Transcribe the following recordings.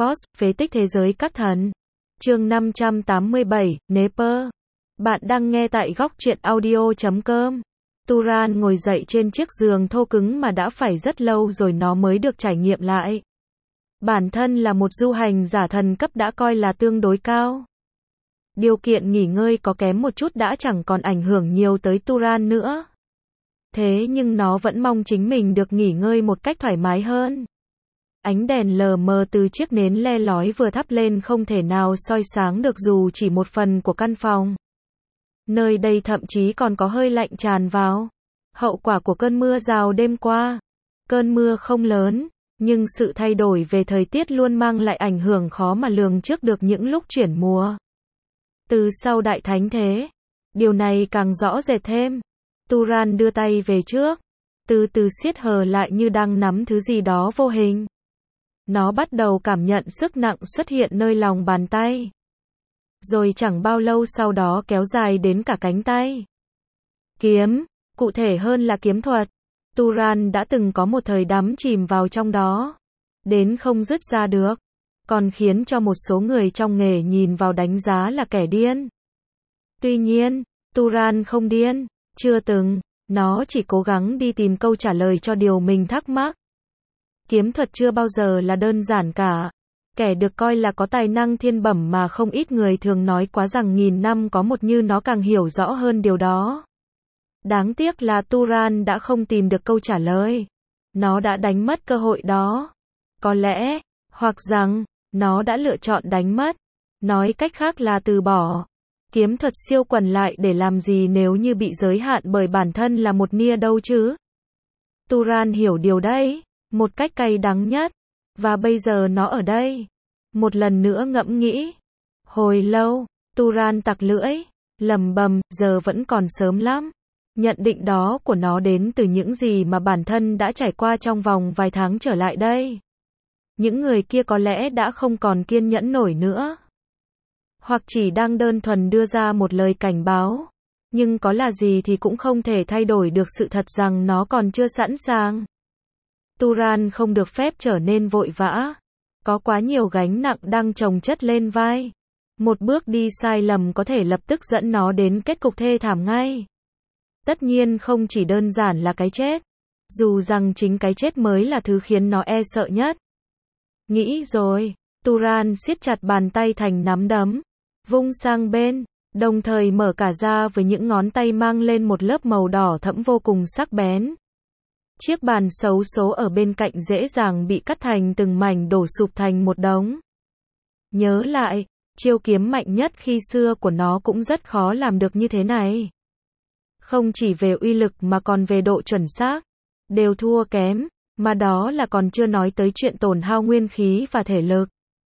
Force, phế tích thế giới các thần. Chương 587, Neper. Bạn đang nghe tại góc truyện audio.com. Turan ngồi dậy trên chiếc giường thô cứng mà đã phải rất lâu rồi nó mới được trải nghiệm lại. Bản thân là một du hành giả thần cấp đã coi là tương đối cao. Điều kiện nghỉ ngơi có kém một chút đã chẳng còn ảnh hưởng nhiều tới Turan nữa. Thế nhưng nó vẫn mong chính mình được nghỉ ngơi một cách thoải mái hơn. Ánh đèn lờ mờ từ chiếc nến le lói vừa thắp lên không thể nào soi sáng được dù chỉ một phần của căn phòng. Nơi đây thậm chí còn có hơi lạnh tràn vào. Hậu quả của cơn mưa rào đêm qua. Cơn mưa không lớn, nhưng sự thay đổi về thời tiết luôn mang lại ảnh hưởng khó mà lường trước được những lúc chuyển mùa. Từ sau đại thánh thế, điều này càng rõ rệt thêm. Turan đưa tay về trước, từ từ siết hờ lại như đang nắm thứ gì đó vô hình. Nó bắt đầu cảm nhận sức nặng xuất hiện nơi lòng bàn tay. Rồi chẳng bao lâu sau đó kéo dài đến cả cánh tay. Kiếm, cụ thể hơn là kiếm thuật. Turan đã từng có một thời đắm chìm vào trong đó, đến không dứt ra được, còn khiến cho một số người trong nghề nhìn vào đánh giá là kẻ điên. Tuy nhiên, Turan không điên, chưa từng, nó chỉ cố gắng đi tìm câu trả lời cho điều mình thắc mắc. Kiếm thuật chưa bao giờ là đơn giản cả. Kẻ được coi là có tài năng thiên bẩm mà không ít người thường nói quá rằng nghìn năm có một như nó càng hiểu rõ hơn điều đó. Đáng tiếc là Turan đã không tìm được câu trả lời. Nó đã đánh mất cơ hội đó. Có lẽ, hoặc rằng, nó đã lựa chọn đánh mất. Nói cách khác là từ bỏ. Kiếm thuật siêu quần lại để làm gì nếu như bị giới hạn bởi bản thân là một nia đâu chứ? Turan hiểu điều đấy, một cách cay đắng nhất. Và bây giờ nó ở đây. Một lần nữa ngẫm nghĩ. Hồi lâu, Turan tặc lưỡi, lẩm bẩm, giờ vẫn còn sớm lắm. Nhận định đó của nó đến từ những gì mà bản thân đã trải qua trong vòng vài tháng trở lại đây. Những người kia có lẽ đã không còn kiên nhẫn nổi nữa. Hoặc chỉ đang đơn thuần đưa ra một lời cảnh báo. Nhưng có là gì thì cũng không thể thay đổi được sự thật rằng nó còn chưa sẵn sàng. Turan không được phép trở nên vội vã. Có quá nhiều gánh nặng đang chồng chất lên vai. Một bước đi sai lầm có thể lập tức dẫn nó đến kết cục thê thảm ngay. Tất nhiên không chỉ đơn giản là cái chết. Dù rằng chính cái chết mới là thứ khiến nó e sợ nhất. Nghĩ rồi, Turan siết chặt bàn tay thành nắm đấm. Vung sang bên, đồng thời mở cả ra với những ngón tay mang lên một lớp màu đỏ thẫm vô cùng sắc bén. Chiếc bàn xấu số ở bên cạnh dễ dàng bị cắt thành từng mảnh đổ sụp thành một đống. Nhớ lại, chiêu kiếm mạnh nhất khi xưa của nó cũng rất khó làm được như thế này. Không chỉ về uy lực mà còn về độ chuẩn xác, đều thua kém, mà đó là còn chưa nói tới chuyện tổn hao nguyên khí và thể lực.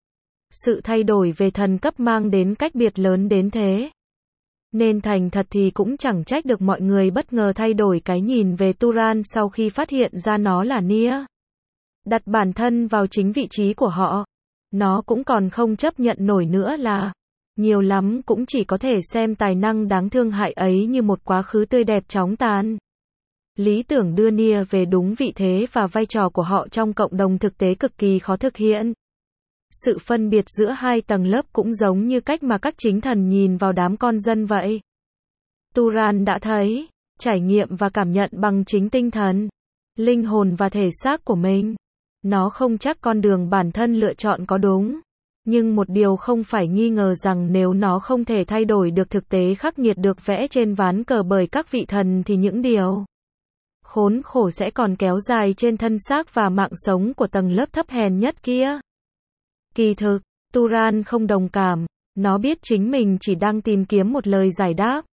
Sự thay đổi về thần cấp mang đến cách biệt lớn đến thế. Nên thành thật thì cũng chẳng trách được mọi người bất ngờ thay đổi cái nhìn về Turan sau khi phát hiện ra nó là nia. Đặt bản thân vào chính vị trí của họ. Nó cũng còn không chấp nhận nổi nữa là, nhiều lắm cũng chỉ có thể xem tài năng đáng thương hại ấy như một quá khứ tươi đẹp chóng tàn. Lý tưởng đưa nia về đúng vị thế và vai trò của họ trong cộng đồng thực tế cực kỳ khó thực hiện. Sự phân biệt giữa hai tầng lớp cũng giống như cách mà các chính thần nhìn vào đám con dân vậy. Turan đã thấy, trải nghiệm và cảm nhận bằng chính tinh thần, linh hồn và thể xác của mình. Nó không chắc con đường bản thân lựa chọn có đúng. Nhưng một điều không phải nghi ngờ rằng nếu nó không thể thay đổi được thực tế khắc nghiệt được vẽ trên ván cờ bởi các vị thần thì những điều khốn khổ sẽ còn kéo dài trên thân xác và mạng sống của tầng lớp thấp hèn nhất kia. Kỳ thực, Turan không đồng cảm, nó biết chính mình chỉ đang tìm kiếm một lời giải đáp.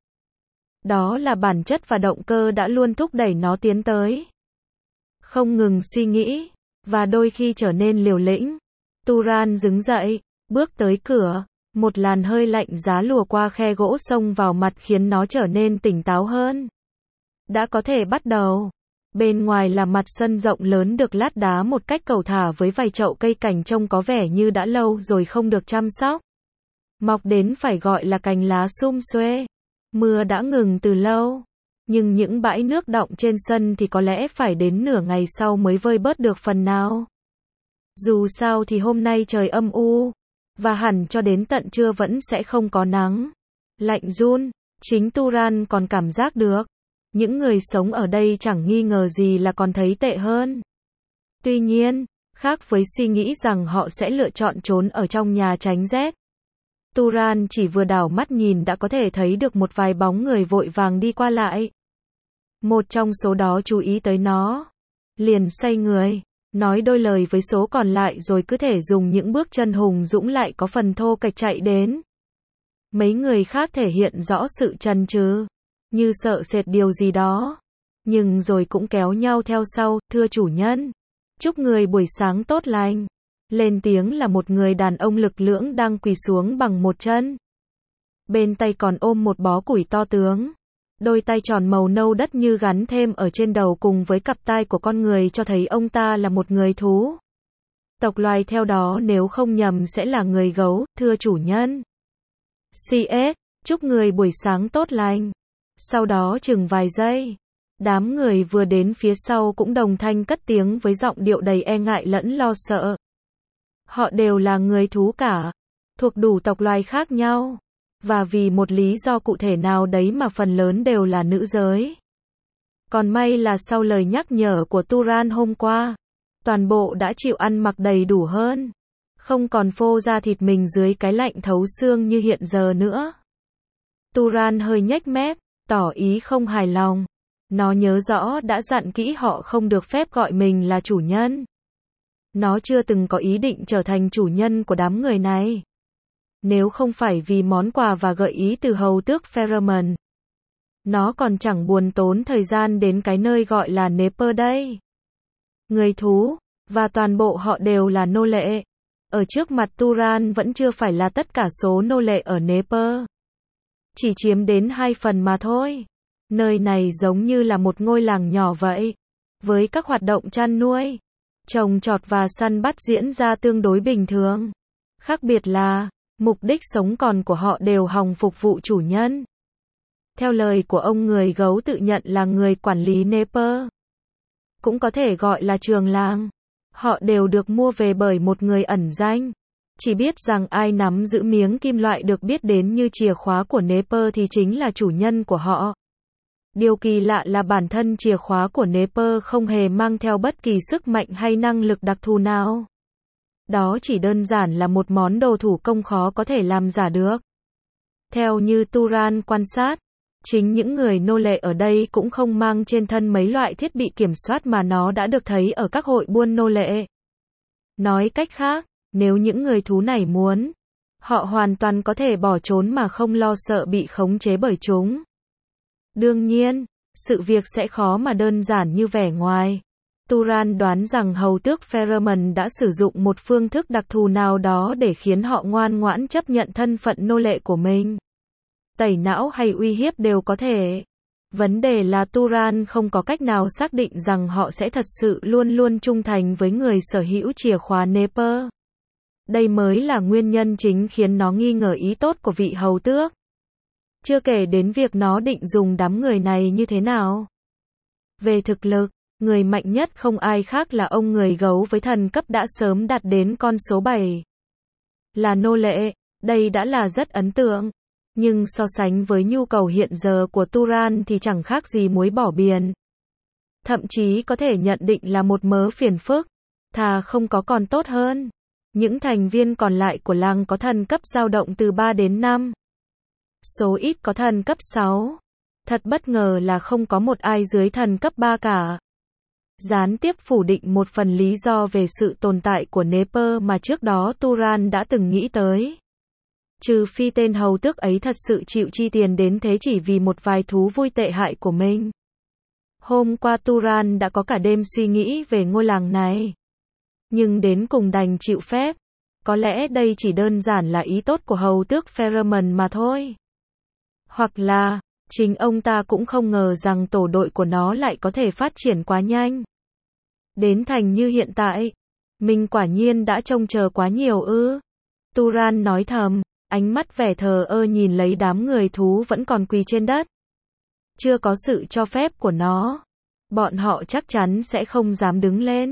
Đó là bản chất và động cơ đã luôn thúc đẩy nó tiến tới. Không ngừng suy nghĩ, và đôi khi trở nên liều lĩnh. Turan đứng dậy, bước tới cửa, một làn hơi lạnh giá lùa qua khe gỗ xông vào mặt khiến nó trở nên tỉnh táo hơn. Đã có thể bắt đầu. Bên ngoài là mặt sân rộng lớn được lát đá một cách cầu thả với vài chậu cây cảnh trông có vẻ như đã lâu rồi không được chăm sóc. Mọc đến phải gọi là cành lá sum xuê. Mưa đã ngừng từ lâu. Nhưng những bãi nước đọng trên sân thì có lẽ phải đến nửa ngày sau mới vơi bớt được phần nào. Dù sao thì hôm nay trời âm u, và hẳn cho đến tận trưa vẫn sẽ không có nắng. Lạnh run, chính Turan còn cảm giác được. Những người sống ở đây chẳng nghi ngờ gì là còn thấy tệ hơn. Tuy nhiên, khác với suy nghĩ rằng họ sẽ lựa chọn trốn ở trong nhà tránh rét, Turan chỉ vừa đảo mắt nhìn đã có thể thấy được một vài bóng người vội vàng đi qua lại. Một trong số đó chú ý tới nó, liền xoay người, nói đôi lời với số còn lại rồi cứ thể dùng những bước chân hùng dũng lại có phần thô kệch chạy đến. Mấy người khác thể hiện rõ sự chần chừ, như sợ sệt điều gì đó, nhưng rồi cũng kéo nhau theo sau. Thưa chủ nhân, chúc người buổi sáng tốt lành. Lên tiếng là một người đàn ông lực lưỡng đang quỳ xuống bằng một chân. Bên tay còn ôm một bó củi to tướng. Đôi tay tròn màu nâu đất như gắn thêm ở trên đầu cùng với cặp tai của con người cho thấy ông ta là một người thú. Tộc loài theo đó nếu không nhầm sẽ là người gấu. Thưa chủ nhân. CS, chúc người buổi sáng tốt lành. Sau đó chừng vài giây, đám người vừa đến phía sau cũng đồng thanh cất tiếng với giọng điệu đầy e ngại lẫn lo sợ. Họ đều là người thú cả, thuộc đủ tộc loài khác nhau, và vì một lý do cụ thể nào đấy mà phần lớn đều là nữ giới. Còn may là sau lời nhắc nhở của Turan hôm qua, toàn bộ đã chịu ăn mặc đầy đủ hơn, không còn phô ra thịt mình dưới cái lạnh thấu xương như hiện giờ nữa. Turan hơi nhếch mép, tỏ ý không hài lòng. Nó nhớ rõ đã dặn kỹ họ không được phép gọi mình là chủ nhân. Nó chưa từng có ý định trở thành chủ nhân của đám người này. Nếu không phải vì món quà và gợi ý từ hầu tước Pheromone, nó còn chẳng buồn tốn thời gian đến cái nơi gọi là Neper đây. Người thú, và toàn bộ họ đều là nô lệ. Ở trước mặt Turan vẫn chưa phải là tất cả số nô lệ ở Neper. Chỉ chiếm đến 2 phần mà thôi. Nơi này giống như là một ngôi làng nhỏ vậy, với các hoạt động chăn nuôi, trồng trọt và săn bắt diễn ra tương đối bình thường. Khác biệt là, mục đích sống còn của họ đều hòng phục vụ chủ nhân. Theo lời của ông người gấu tự nhận là người quản lý Neper, cũng có thể gọi là trường làng, họ đều được mua về bởi một người ẩn danh. Chỉ biết rằng ai nắm giữ miếng kim loại được biết đến như chìa khóa của Neper thì chính là chủ nhân của họ. Điều kỳ lạ là bản thân chìa khóa của Neper không hề mang theo bất kỳ sức mạnh hay năng lực đặc thù nào. Đó chỉ đơn giản là một món đồ thủ công khó có thể làm giả được. Theo như Turan quan sát, chính những người nô lệ ở đây cũng không mang trên thân mấy loại thiết bị kiểm soát mà nó đã được thấy ở các hội buôn nô lệ. Nói cách khác, nếu những người thú này muốn, họ hoàn toàn có thể bỏ trốn mà không lo sợ bị khống chế bởi chúng. Đương nhiên, sự việc sẽ khó mà đơn giản như vẻ ngoài. Turan đoán rằng hầu tước Pheromone đã sử dụng một phương thức đặc thù nào đó để khiến họ ngoan ngoãn chấp nhận thân phận nô lệ của mình. Tẩy não hay uy hiếp đều có thể. Vấn đề là Turan không có cách nào xác định rằng họ sẽ thật sự luôn luôn trung thành với người sở hữu chìa khóa Neper. Đây mới là nguyên nhân chính khiến nó nghi ngờ ý tốt của vị hầu tước. Chưa kể đến việc nó định dùng đám người này như thế nào. Về thực lực, người mạnh nhất không ai khác là ông người gấu với thần cấp đã sớm đạt đến con số 7. Là nô lệ, đây đã là rất ấn tượng. Nhưng so sánh với nhu cầu hiện giờ của Turan thì chẳng khác gì muối bỏ biển. Thậm chí có thể nhận định là một mớ phiền phức. Thà không có còn tốt hơn. Những thành viên còn lại của làng có thần cấp dao động từ 3 đến 5. Số ít có thần cấp 6. Thật bất ngờ là không có một ai dưới thần cấp 3 cả. Gián tiếp phủ định một phần lý do về sự tồn tại của Neper mà trước đó Turan đã từng nghĩ tới. Trừ phi tên hầu tước ấy thật sự chịu chi tiền đến thế chỉ vì một vài thú vui tệ hại của mình. Hôm qua Turan đã có cả đêm suy nghĩ về ngôi làng này. Nhưng đến cùng đành chịu phép. Có lẽ đây chỉ đơn giản là ý tốt của hầu tước Pheromone mà thôi. Hoặc là, chính ông ta cũng không ngờ rằng tổ đội của nó lại có thể phát triển quá nhanh. Đến thành như hiện tại. Mình quả nhiên đã trông chờ quá nhiều ư. Turan nói thầm, ánh mắt vẻ thờ ơ nhìn lấy đám người thú vẫn còn quỳ trên đất. Chưa có sự cho phép của nó, bọn họ chắc chắn sẽ không dám đứng lên.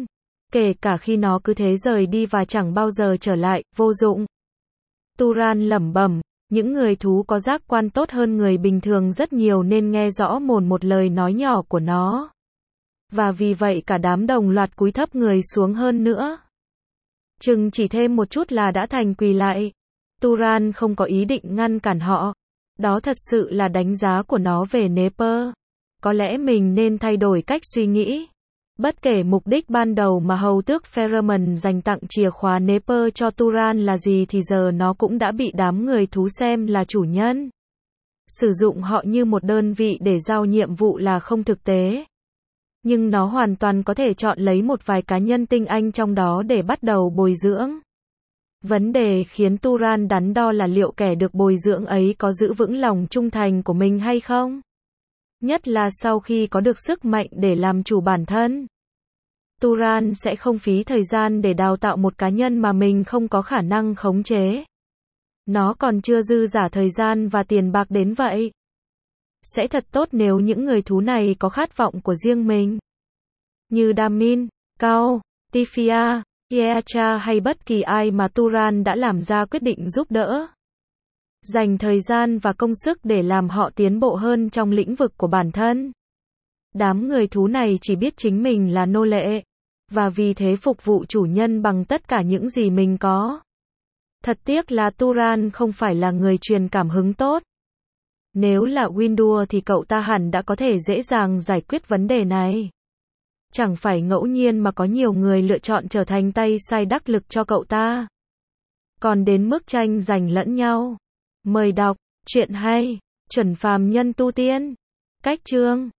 Kể cả khi nó cứ thế rời đi và chẳng bao giờ trở lại, vô dụng. Turan lẩm bẩm, những người thú có giác quan tốt hơn người bình thường rất nhiều nên nghe rõ một lời nói nhỏ của nó. Và vì vậy cả đám đồng loạt cúi thấp người xuống hơn nữa. Chừng chỉ thêm một chút là đã thành quỳ lại. Turan không có ý định ngăn cản họ. Đó thật sự là đánh giá của nó về Nepper. Có lẽ mình nên thay đổi cách suy nghĩ. Bất kể mục đích ban đầu mà hầu tước Pheromon dành tặng chìa khóa Nepper cho Turan là gì thì giờ nó cũng đã bị đám người thú xem là chủ nhân. Sử dụng họ như một đơn vị để giao nhiệm vụ là không thực tế. Nhưng nó hoàn toàn có thể chọn lấy một vài cá nhân tinh anh trong đó để bắt đầu bồi dưỡng. Vấn đề khiến Turan đắn đo là liệu kẻ được bồi dưỡng ấy có giữ vững lòng trung thành của mình hay không? Nhất là sau khi có được sức mạnh để làm chủ bản thân. Turan sẽ không phí thời gian để đào tạo một cá nhân mà mình không có khả năng khống chế. Nó còn chưa dư dả thời gian và tiền bạc đến vậy. Sẽ thật tốt nếu những người thú này có khát vọng của riêng mình. Như Damin, Cao, Tifia, Yeacha hay bất kỳ ai mà Turan đã làm ra quyết định giúp đỡ. Dành thời gian và công sức để làm họ tiến bộ hơn trong lĩnh vực của bản thân. Đám người thú này chỉ biết chính mình là nô lệ. Và vì thế phục vụ chủ nhân bằng tất cả những gì mình có. Thật tiếc là Turan không phải là người truyền cảm hứng tốt. Nếu là Windur thì cậu ta hẳn đã có thể dễ dàng giải quyết vấn đề này. Chẳng phải ngẫu nhiên mà có nhiều người lựa chọn trở thành tay sai đắc lực cho cậu ta. Còn đến mức tranh giành lẫn nhau. Mời đọc, truyện hay, chuẩn phàm nhân tu tiên. Cách chương